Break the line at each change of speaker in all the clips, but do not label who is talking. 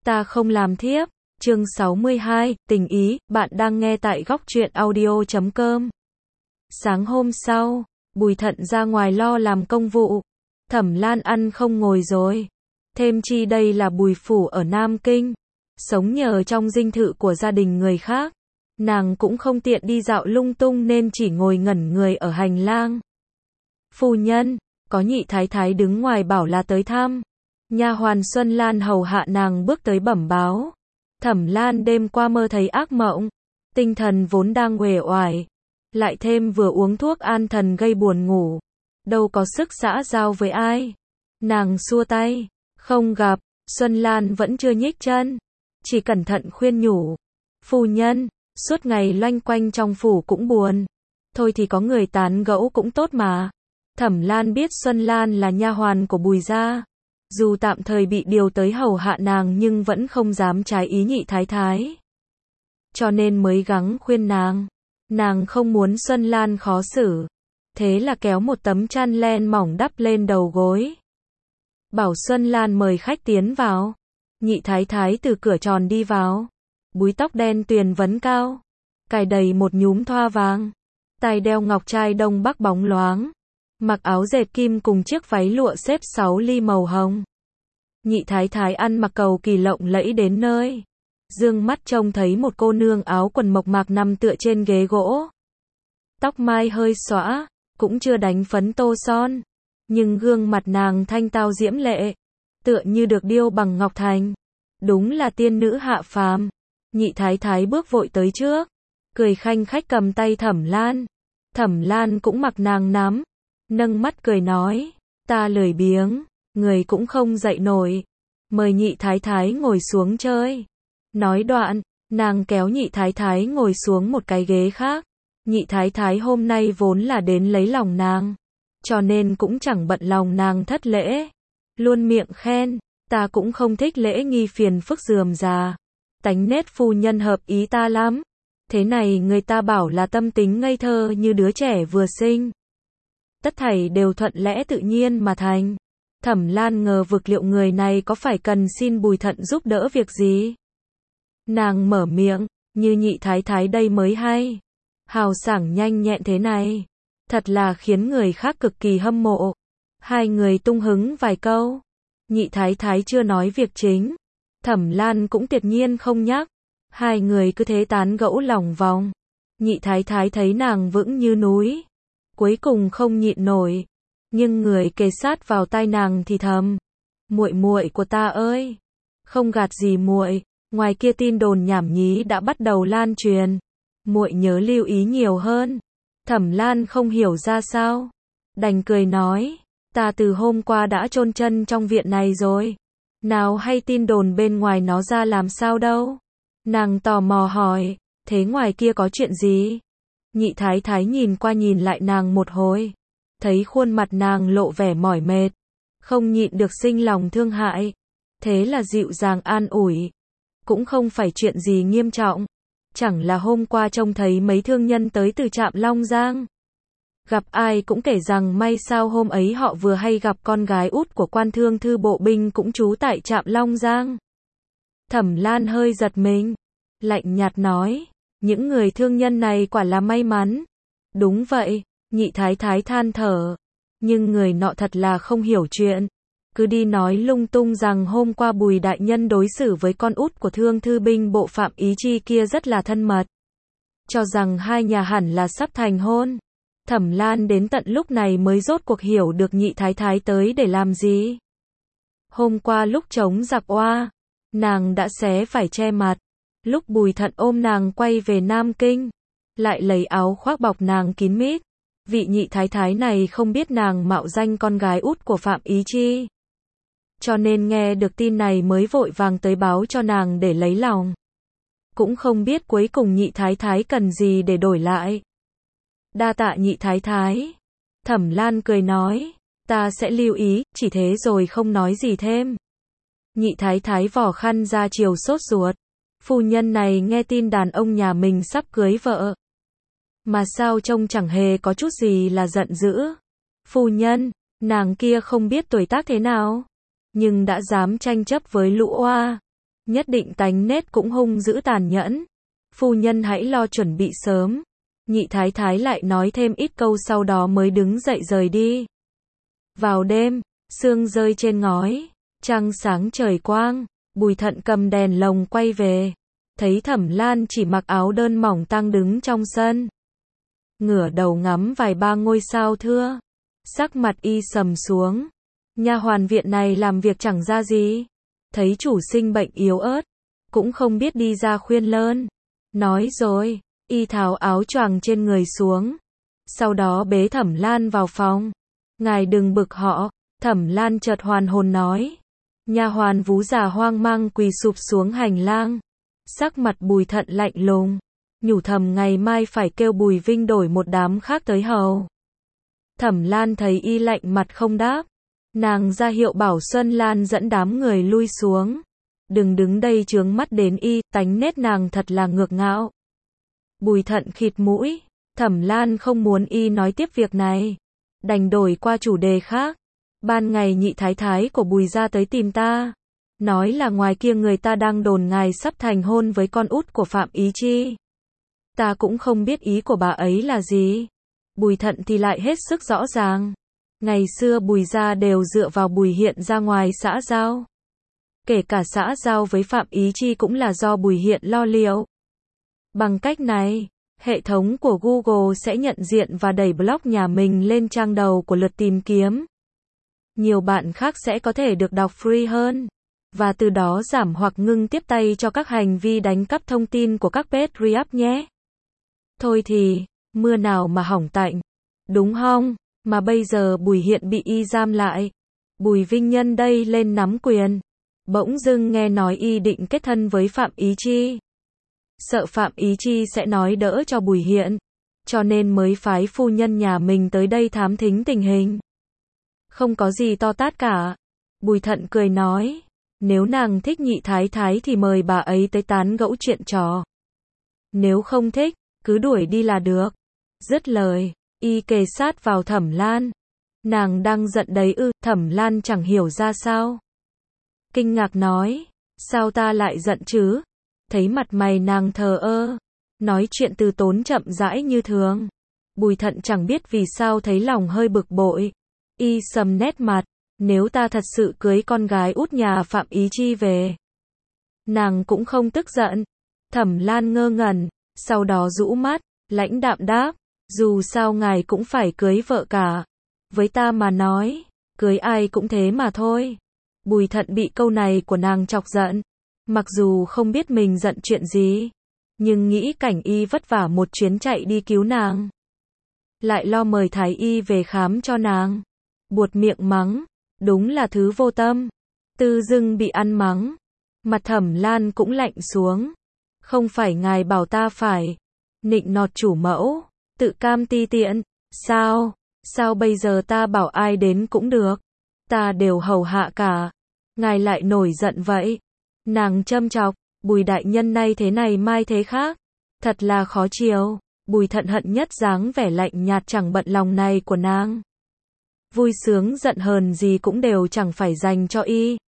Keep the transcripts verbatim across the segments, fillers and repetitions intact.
Ta không làm thiếp. Chương sáu mươi hai, tình ý, bạn đang nghe tại góc truyện audio chấm com. Sáng hôm sau, Bùi Thận ra ngoài lo làm công vụ. Thẩm Lan ăn không ngồi rồi. Thêm chi đây là Bùi phủ ở Nam Kinh, sống nhờ trong dinh thự của gia đình người khác. Nàng cũng không tiện đi dạo lung tung nên chỉ ngồi ngẩn người ở hành lang. Phu nhân, có nhị thái thái đứng ngoài bảo là tới thăm. Nha hoàn Xuân Lan hầu hạ nàng bước tới bẩm báo. Thẩm Lan đêm qua mơ thấy ác mộng, tinh thần vốn đang uể oải, lại thêm vừa uống thuốc an thần gây buồn ngủ, đâu có sức xã giao với ai. Nàng xua tay, không gặp. Xuân Lan vẫn chưa nhích chân, chỉ cẩn thận khuyên nhủ. Phu nhân, suốt ngày loanh quanh trong phủ cũng buồn, thôi thì có người tán gẫu cũng tốt mà. Thẩm Lan biết Xuân Lan là nha hoàn của Bùi gia, dù tạm thời bị điều tới hầu hạ nàng nhưng vẫn không dám trái ý nhị thái thái, cho nên mới gắng khuyên nàng. Nàng không muốn Xuân Lan khó xử, thế là kéo một tấm chăn len mỏng đắp lên đầu gối, bảo Xuân Lan mời khách tiến vào. Nhị thái thái từ cửa tròn đi vào, búi tóc đen tuyền vấn cao, cài đầy một nhúm thoa vàng, tai đeo ngọc trai đông bắc bóng loáng, mặc áo dệt kim cùng chiếc váy lụa xếp sáu ly màu hồng. Nhị thái thái ăn mặc cầu kỳ lộng lẫy đến nơi, dương mắt trông thấy một cô nương áo quần mộc mạc nằm tựa trên ghế gỗ. Tóc mai hơi xõa, cũng chưa đánh phấn tô son, nhưng gương mặt nàng thanh tao diễm lệ, tựa như được điêu bằng ngọc thành. Đúng là tiên nữ hạ phàm. Nhị thái thái bước vội tới trước, cười khanh khách cầm tay Thẩm Lan. Thẩm Lan cũng mặc nàng nắm, nâng mắt cười nói, ta lười biếng, người cũng không dậy nổi, mời nhị thái thái ngồi xuống chơi. Nói đoạn, nàng kéo nhị thái thái ngồi xuống một cái ghế khác. Nhị thái thái hôm nay vốn là đến lấy lòng nàng, cho nên cũng chẳng bận lòng nàng thất lễ, luôn miệng khen, ta cũng không thích lễ nghi phiền phức rườm rà, tánh nết phu nhân hợp ý ta lắm. Thế này người ta bảo là tâm tính ngây thơ như đứa trẻ vừa sinh. Tất thảy đều thuận lẽ tự nhiên mà thành. Thẩm Lan ngờ vực liệu người này có phải cần xin Bùi Thận giúp đỡ việc gì. Nàng mở miệng, như nhị thái thái đây mới hay. Hào sảng nhanh nhẹn thế này, thật là khiến người khác cực kỳ hâm mộ. Hai người tung hứng vài câu, nhị thái thái chưa nói việc chính, Thẩm Lan cũng tuyệt nhiên không nhắc. Hai người cứ thế tán gẫu lòng vòng. Nhị thái thái thấy nàng vững như núi, cuối cùng không nhịn nổi, nhưng người kề sát vào tai nàng thì thầm, muội muội của ta ơi, không gạt gì muội, ngoài kia tin đồn nhảm nhí đã bắt đầu lan truyền, muội nhớ lưu ý nhiều hơn. Thẩm Lan không hiểu ra sao, đành cười nói, ta từ hôm qua đã chôn chân trong viện này rồi, nào hay tin đồn bên ngoài nó ra làm sao đâu. Nàng tò mò hỏi, thế ngoài kia có chuyện gì? Nhị thái thái nhìn qua nhìn lại nàng một hồi, thấy khuôn mặt nàng lộ vẻ mỏi mệt, không nhịn được sinh lòng thương hại, thế là dịu dàng an ủi, cũng không phải chuyện gì nghiêm trọng, chẳng là hôm qua trông thấy mấy thương nhân tới từ trạm Long Giang. Gặp ai cũng kể rằng may sao hôm ấy họ vừa hay gặp con gái út của quan thương thư bộ binh cũng trú tại trạm Long Giang. Thẩm Lan hơi giật mình, lạnh nhạt nói, những người thương nhân này quả là may mắn. Đúng vậy, nhị thái thái than thở, nhưng người nọ thật là không hiểu chuyện, cứ đi nói lung tung rằng hôm qua Bùi đại nhân đối xử với con út của thương thư binh bộ Phạm Ý Chi kia rất là thân mật, cho rằng hai nhà hẳn là sắp thành hôn. Thẩm Lan đến tận lúc này mới rốt cuộc hiểu được nhị thái thái tới để làm gì. Hôm qua lúc chống giặc oa, nàng đã xé phải che mặt, lúc Bùi Thận ôm nàng quay về Nam Kinh, lại lấy áo khoác bọc nàng kín mít. Vị nhị thái thái này không biết nàng mạo danh con gái út của Phạm Ý Chi, cho nên nghe được tin này mới vội vàng tới báo cho nàng để lấy lòng. Cũng không biết cuối cùng nhị thái thái cần gì để đổi lại. Đa tạ nhị thái thái. Thẩm Lan cười nói, ta sẽ lưu ý, chỉ thế rồi không nói gì thêm. Nhị thái thái vò khăn ra chiều sốt ruột. Phu nhân này nghe tin đàn ông nhà mình sắp cưới vợ, mà sao trông chẳng hề có chút gì là giận dữ. Phu nhân, nàng kia không biết tuổi tác thế nào, nhưng đã dám tranh chấp với lũ oa, nhất định tánh nết cũng hung dữ tàn nhẫn. Phu nhân hãy lo chuẩn bị sớm. Nhị thái thái lại nói thêm ít câu sau đó mới đứng dậy rời đi. Vào đêm, sương rơi trên ngói, trăng sáng trời quang, Bùi Thận cầm đèn lồng quay về, thấy Thẩm Lan chỉ mặc áo đơn mỏng tang đứng trong sân. Ngửa đầu ngắm vài ba ngôi sao thưa, sắc mặt y sầm xuống. Nha hoàn viện này làm việc chẳng ra gì, thấy chủ sinh bệnh yếu ớt, cũng không biết đi ra khuyên lơn. Nói rồi, y tháo áo choàng trên người xuống, sau đó bế Thẩm Lan vào phòng. Ngài đừng bực họ. Thẩm Lan chợt hoàn hồn nói. Nha hoàn vú già hoang mang quỳ sụp xuống hành lang, sắc mặt Bùi Thận lạnh lùng, nhủ thầm ngày mai phải kêu Bùi Vinh đổi một đám khác tới hầu. Thẩm Lan thấy y lạnh mặt không đáp, nàng ra hiệu bảo Xuân Lan dẫn đám người lui xuống. Đừng đứng đây chướng mắt đến y, tánh nết nàng thật là ngược ngạo. Bùi Thận khịt mũi, Thẩm Lan không muốn y nói tiếp việc này, đành đổi qua chủ đề khác. Ban ngày nhị thái thái của Bùi gia tới tìm ta, nói là ngoài kia người ta đang đồn ngài sắp thành hôn với con út của Phạm Ý Chi. Ta cũng không biết ý của bà ấy là gì. Bùi Thận thì lại hết sức rõ ràng. Ngày xưa Bùi gia đều dựa vào Bùi Hiện ra ngoài xã giao. Kể cả xã giao với Phạm Ý Chi cũng là do Bùi Hiện lo liệu. Bằng cách này, hệ thống của Google sẽ nhận diện và đẩy blog nhà mình lên trang đầu của lượt tìm kiếm. Nhiều bạn khác sẽ có thể được đọc free hơn, và từ đó giảm hoặc ngưng tiếp tay cho các hành vi đánh cắp thông tin của các page re-up nhé. Thôi thì, mưa nào mà hỏng tạnh, đúng không? Mà bây giờ Bùi Hiện bị y giam lại. Bùi Vinh nhân đây lên nắm quyền. Bỗng dưng nghe nói y định kết thân với Phạm Ý Chi. Sợ Phạm Ý Chi sẽ nói đỡ cho Bùi Hiện, cho nên mới phái phu nhân nhà mình tới đây thám thính tình hình. Không có gì to tát cả. Bùi Thận cười nói, nếu nàng thích nhị thái thái thì mời bà ấy tới tán gẫu chuyện trò. Nếu không thích, cứ đuổi đi là được. Dứt lời, y kề sát vào Thẩm Lan. Nàng đang giận đấy ư? Thẩm Lan chẳng hiểu ra sao. Kinh ngạc nói, sao ta lại giận chứ? Thấy mặt mày nàng thờ ơ, nói chuyện từ tốn chậm rãi như thường. Bùi Thận chẳng biết vì sao thấy lòng hơi bực bội. Y sầm nét mặt, nếu ta thật sự cưới con gái út nhà Phạm Ý Chi về, nàng cũng không tức giận. Thẩm Lan ngơ ngẩn, sau đó rũ mắt, lãnh đạm đáp, dù sao ngài cũng phải cưới vợ cả. Với ta mà nói, cưới ai cũng thế mà thôi. Bùi Thận bị câu này của nàng chọc giận, mặc dù không biết mình giận chuyện gì, nhưng nghĩ cảnh y vất vả một chuyến chạy đi cứu nàng, lại lo mời thái y về khám cho nàng, buột miệng mắng, đúng là thứ vô tâm. Tư dưng bị ăn mắng, mặt Thẩm Lan cũng lạnh xuống. Không phải ngài bảo ta phải nịnh nọt chủ mẫu, tự cam ti tiện, sao? Sao bây giờ ta bảo ai đến cũng được, ta đều hầu hạ cả, ngài lại nổi giận vậy? Nàng châm chọc, Bùi đại nhân nay thế này mai thế khác, thật là khó chiều. Bùi Thận hận nhất dáng vẻ lạnh nhạt chẳng bận lòng này của nàng. Vui sướng giận hờn gì cũng đều chẳng phải dành cho y.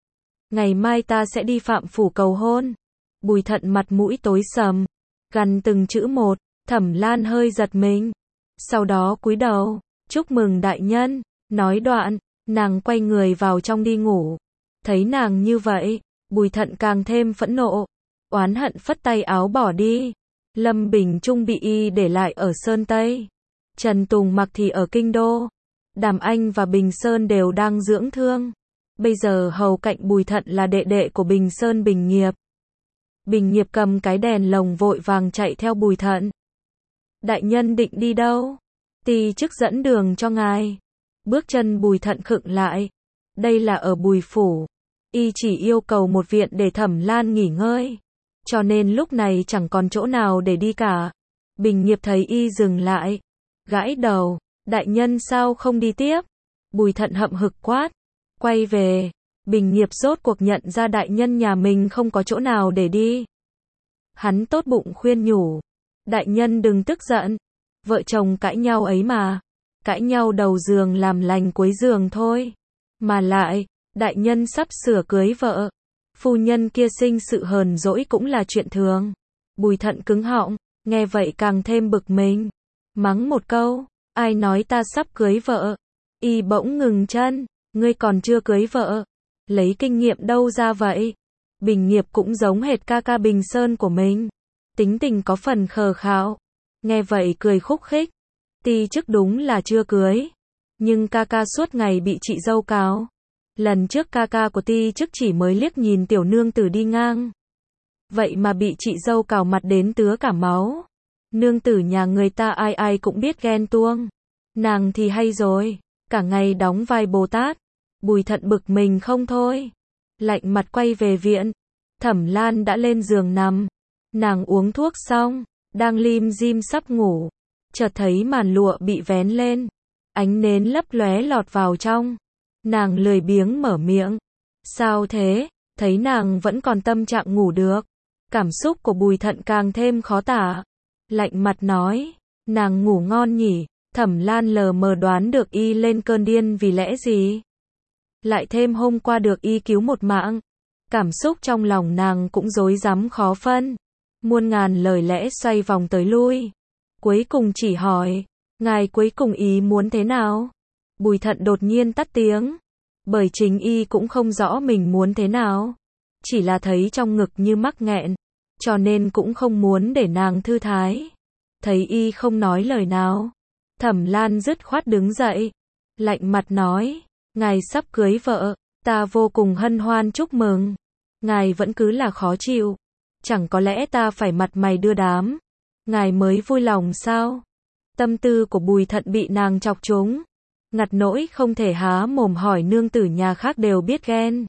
Ngày mai ta sẽ đi Phạm phủ cầu hôn. Bùi Thận mặt mũi tối sầm, gằn từng chữ một. Thẩm Lan hơi giật mình, sau đó cúi đầu, chúc mừng đại nhân. Nói đoạn, nàng quay người vào trong đi ngủ. Thấy nàng như vậy, Bùi Thận càng thêm phẫn nộ, oán hận phất tay áo bỏ đi. Lâm Bình Trung bị y để lại ở Sơn Tây, Trần Tùng Mặc thì ở Kinh Đô, Đàm Anh và Bình Sơn đều đang dưỡng thương. Bây giờ hầu cạnh Bùi Thận là đệ đệ của Bình Sơn Bình Nghiệp. Bình Nghiệp cầm cái đèn lồng vội vàng chạy theo Bùi Thận. Đại nhân định đi đâu? Ti chức dẫn đường cho ngài. Bước chân Bùi Thận khựng lại. Đây là ở Bùi phủ. Y chỉ yêu cầu một viện để Thẩm Lan nghỉ ngơi, cho nên lúc này chẳng còn chỗ nào để đi cả. Bình Nghiệp thấy y dừng lại, gãi đầu, đại nhân sao không đi tiếp? Bùi Thận hậm hực quát, quay về. Bình Nghiệp rốt cuộc nhận ra đại nhân nhà mình không có chỗ nào để đi. Hắn tốt bụng khuyên nhủ, đại nhân đừng tức giận, vợ chồng cãi nhau ấy mà, cãi nhau đầu giường làm lành cuối giường thôi. Mà lại, đại nhân sắp sửa cưới vợ, phu nhân kia sinh sự hờn dỗi cũng là chuyện thường. Bùi Thận cứng họng, nghe vậy càng thêm bực mình. Mắng một câu, ai nói ta sắp cưới vợ? Y bỗng ngừng chân, ngươi còn chưa cưới vợ. Lấy kinh nghiệm đâu ra vậy? Bình Nghiệp cũng giống hệt ca ca Bình Sơn của mình. Tính tình có phần khờ khạo. Nghe vậy cười khúc khích. Ti chức đúng là chưa cưới. Nhưng ca ca suốt ngày bị chị dâu cáo. Lần trước ca ca của Ti chức chỉ mới liếc nhìn tiểu nương tử đi ngang. Vậy mà bị chị dâu cào mặt đến tứa cả máu. Nương tử nhà người ta ai ai cũng biết ghen tuông. Nàng thì hay rồi, cả ngày đóng vai Bồ Tát. Bùi Thận bực mình không thôi. Lạnh mặt quay về viện. Thẩm Lan đã lên giường nằm. Nàng uống thuốc xong, đang lim dim sắp ngủ. Chợt thấy màn lụa bị vén lên. Ánh nến lấp lóe lọt vào trong. Nàng lười biếng mở miệng. Sao thế? Thấy nàng vẫn còn tâm trạng ngủ được. Cảm xúc của Bùi Thận càng thêm khó tả. Lạnh mặt nói, nàng ngủ ngon nhỉ? Thẩm Lan lờ mờ đoán được y lên cơn điên vì lẽ gì. Lại thêm hôm qua được y cứu một mạng. Cảm xúc trong lòng nàng cũng rối rắm khó phân. Muôn ngàn lời lẽ xoay vòng tới lui. Cuối cùng chỉ hỏi, ngài cuối cùng ý muốn thế nào? Bùi Thận đột nhiên tắt tiếng. Bởi chính y cũng không rõ mình muốn thế nào. Chỉ là thấy trong ngực như mắc nghẹn. Cho nên cũng không muốn để nàng thư thái. Thấy y không nói lời nào. Thẩm Lan dứt khoát đứng dậy. Lạnh mặt nói, ngài sắp cưới vợ. Ta vô cùng hân hoan chúc mừng. Ngài vẫn cứ là khó chịu. Chẳng có lẽ ta phải mặt mày đưa đám. Ngài mới vui lòng sao? Tâm tư của Bùi Thận bị nàng chọc trúng. Ngặt nỗi không thể há mồm hỏi nương tử nhà khác đều biết ghen.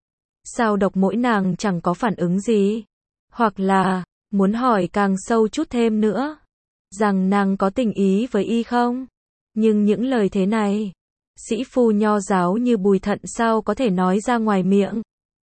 Sao độc mỗi nàng chẳng có phản ứng gì? Hoặc là, muốn hỏi càng sâu chút thêm nữa. Rằng nàng có tình ý với y không? Nhưng những lời thế này, sĩ phu nho giáo như Bùi Thận sao có thể nói ra ngoài miệng.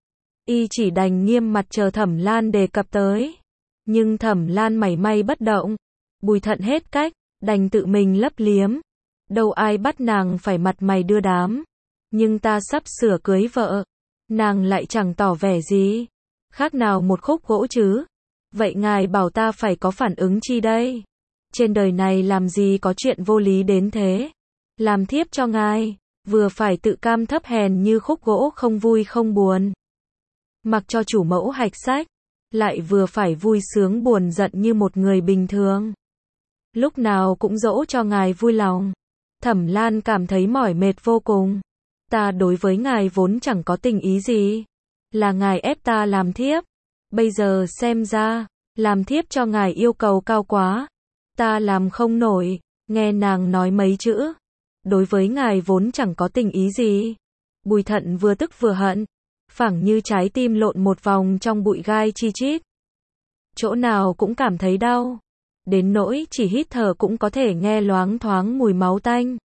Y chỉ đành nghiêm mặt chờ Thẩm Lan đề cập tới. Nhưng Thẩm Lan mảy may bất động. Bùi Thận hết cách, đành tự mình lấp liếm. Đâu ai bắt nàng phải mặt mày đưa đám. Nhưng ta sắp sửa cưới vợ. Nàng lại chẳng tỏ vẻ gì. Khác nào một khúc gỗ chứ. Vậy ngài bảo ta phải có phản ứng chi đây? Trên đời này làm gì có chuyện vô lý đến thế? Làm thiếp cho ngài, vừa phải tự cam thấp hèn như khúc gỗ không vui không buồn. Mặc cho chủ mẫu hạch sách, lại vừa phải vui sướng buồn giận như một người bình thường. Lúc nào cũng dỗ cho ngài vui lòng. Thẩm Lan cảm thấy mỏi mệt vô cùng. Ta đối với ngài vốn chẳng có tình ý gì. Là ngài ép ta làm thiếp. Bây giờ xem ra, làm thiếp cho ngài yêu cầu cao quá. Ta làm không nổi. Nghe nàng nói mấy chữ. Đối với ngài vốn chẳng có tình ý gì. Bùi Thận vừa tức vừa hận. Phảng như trái tim lộn một vòng trong bụi gai chi chít. Chỗ nào cũng cảm thấy đau. Đến nỗi chỉ hít thở cũng có thể nghe loáng thoáng mùi máu tanh.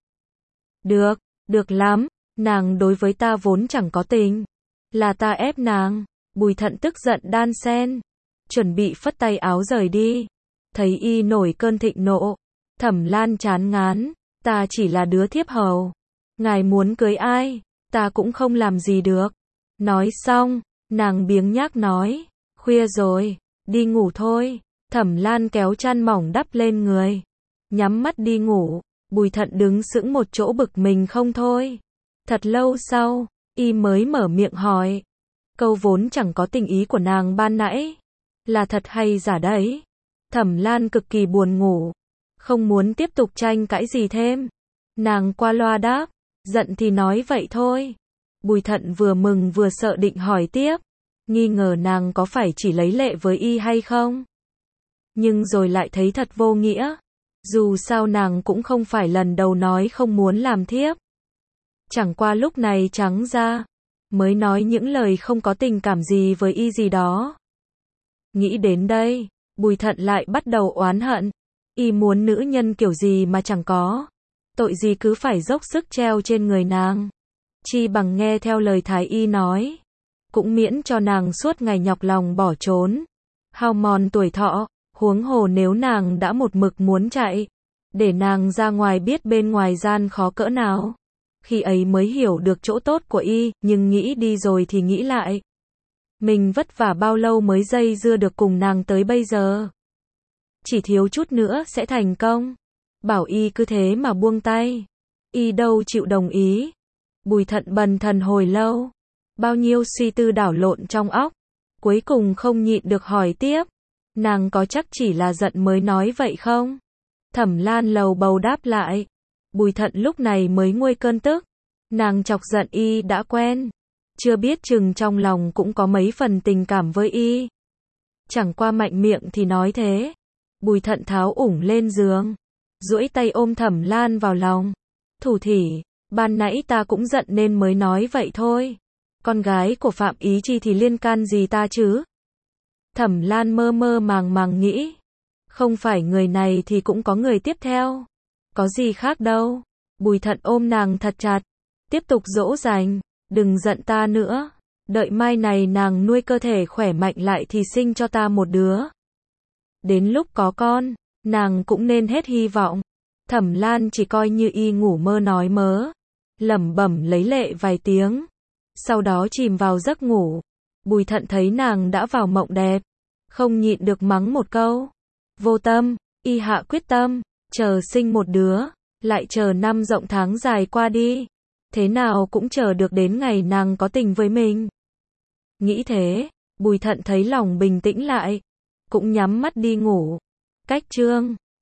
Được, được lắm. Nàng đối với ta vốn chẳng có tình. Là ta ép nàng. Bùi Thận tức giận đan sen. Chuẩn bị phất tay áo rời đi. Thấy y nổi cơn thịnh nộ. Thẩm Lan chán ngán. Ta chỉ là đứa thiếp hầu. Ngài muốn cưới ai? Ta cũng không làm gì được. Nói xong, nàng biếng nhác nói. Khuya rồi, đi ngủ thôi. Thẩm Lan kéo chăn mỏng đắp lên người. Nhắm mắt đi ngủ. Bùi Thận đứng sững một chỗ bực mình không thôi. Thật lâu sau, y mới mở miệng hỏi. Câu vốn chẳng có tình ý của nàng ban nãy. Là thật hay giả đấy? Thẩm Lan cực kỳ buồn ngủ. Không muốn tiếp tục tranh cãi gì thêm. Nàng qua loa đáp. Giận thì nói vậy thôi. Bùi Thận vừa mừng vừa sợ định hỏi tiếp. Nghi ngờ nàng có phải chỉ lấy lệ với y hay không? Nhưng rồi lại thấy thật vô nghĩa. Dù sao nàng cũng không phải lần đầu nói không muốn làm thiếp. Chẳng qua lúc này trắng ra. Mới nói những lời không có tình cảm gì với y gì đó. Nghĩ đến đây, Bùi Thận lại bắt đầu oán hận. Y muốn nữ nhân kiểu gì mà chẳng có. Tội gì cứ phải dốc sức treo trên người nàng. Chi bằng nghe theo lời thái y nói. Cũng miễn cho nàng suốt ngày nhọc lòng bỏ trốn. Hao mòn tuổi thọ. Huống hồ nếu nàng đã một mực muốn chạy. Để nàng ra ngoài biết bên ngoài gian khó cỡ nào. Khi ấy mới hiểu được chỗ tốt của y. Nhưng nghĩ đi rồi thì nghĩ lại. Mình vất vả bao lâu mới dây dưa được cùng nàng tới bây giờ. Chỉ thiếu chút nữa sẽ thành công. Bảo y cứ thế mà buông tay. Y đâu chịu đồng ý. Bùi Thận bần thần hồi lâu. Bao nhiêu suy tư đảo lộn trong óc. Cuối cùng không nhịn được hỏi tiếp. Nàng có chắc chỉ là giận mới nói vậy không? Thẩm Lan lầu bầu đáp lại. Bùi Thận lúc này mới nguôi cơn tức. Nàng chọc giận y đã quen. Chưa biết chừng trong lòng cũng có mấy phần tình cảm với y. Chẳng qua mạnh miệng thì nói thế. Bùi Thận tháo ủng lên giường. Duỗi tay ôm Thẩm Lan vào lòng. Thủ thỉ, ban nãy ta cũng giận nên mới nói vậy thôi. Con gái của Phạm Ý Chi thì liên can gì ta chứ? Thẩm Lan mơ mơ màng màng nghĩ. Không phải người này thì cũng có người tiếp theo. Có gì khác đâu. Bùi Thận ôm nàng thật chặt. Tiếp tục dỗ dành. Đừng giận ta nữa. Đợi mai này nàng nuôi cơ thể khỏe mạnh lại thì sinh cho ta một đứa. Đến lúc có con, nàng cũng nên hết hy vọng. Thẩm Lan chỉ coi như y ngủ mơ nói mớ. Lẩm bẩm lấy lệ vài tiếng. Sau đó chìm vào giấc ngủ. Bùi Thận thấy nàng đã vào mộng đẹp. Không nhịn được mắng một câu. Vô tâm, y hạ quyết tâm. Chờ sinh một đứa. Lại chờ năm rộng tháng dài qua đi. Thế nào cũng chờ được đến ngày nàng có tình với mình. Nghĩ thế, Bùi Thận thấy lòng bình tĩnh lại. Cũng nhắm mắt đi ngủ. Cách chương